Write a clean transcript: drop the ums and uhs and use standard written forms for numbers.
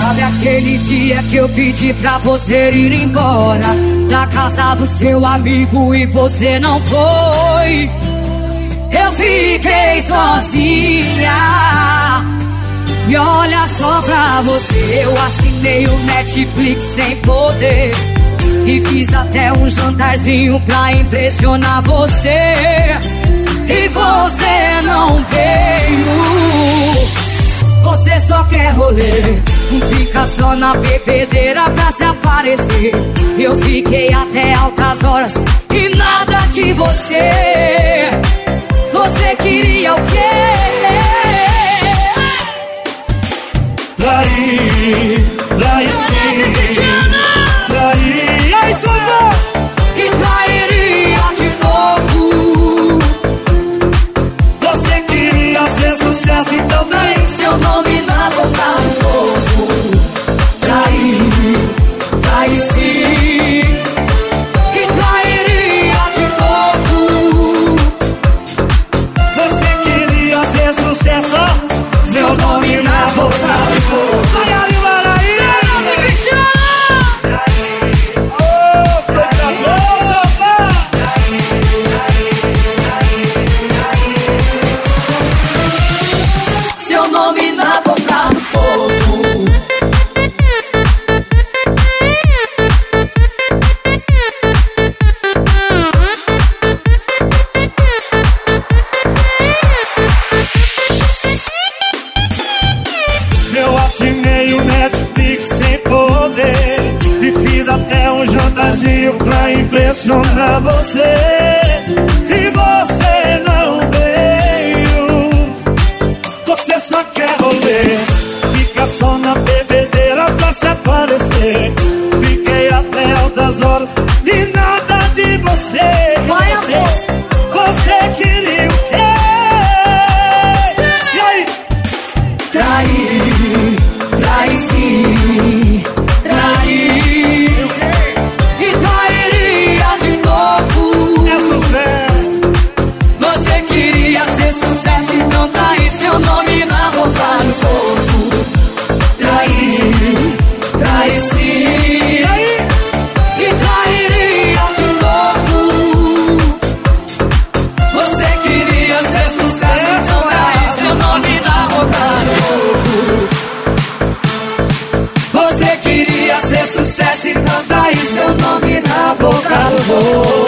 Sabe aquele dia que eu pedi pra você ir embora da casa do seu amigo e você não foi? Eu fiquei sozinha. E olha só pra você, eu assinei o Netflix sem poder e fiz até um jantarzinho pra impressionar você. E você não veio. Você só quer rolê, fica só na bebedeira pra se aparecer. Eu fiquei até altas horas e nada de você. Você queria o quê? Trair sim. Trair, e trairia de novo. Você queria ser sucesso, então Tem seu nome na boca do povo. Trair sim. E trairia de novo. Você queria ser sucesso, Seu nome na boca do povo. Seu nome na boca do povo. eu assinei o Netflix sem poder e fiz até um jantarzinho pra impressionar você. E você não veio. Você só quer rolê, fica só na bebedeira pra se aparecer. Fiquei até altas horas e nada de você. Vai, amor. Você queria o quê? E aí? Trair sim. Trair. E trairia de novo. É sucesso. Você queria ser sucesso, então trair seu nome na boca do povo. Trair sim. E trairia de novo. Você queria ser sucesso, então trair seu nome na boca do povo. Você queria ser sucesso, então trair seu nome na boca do povo.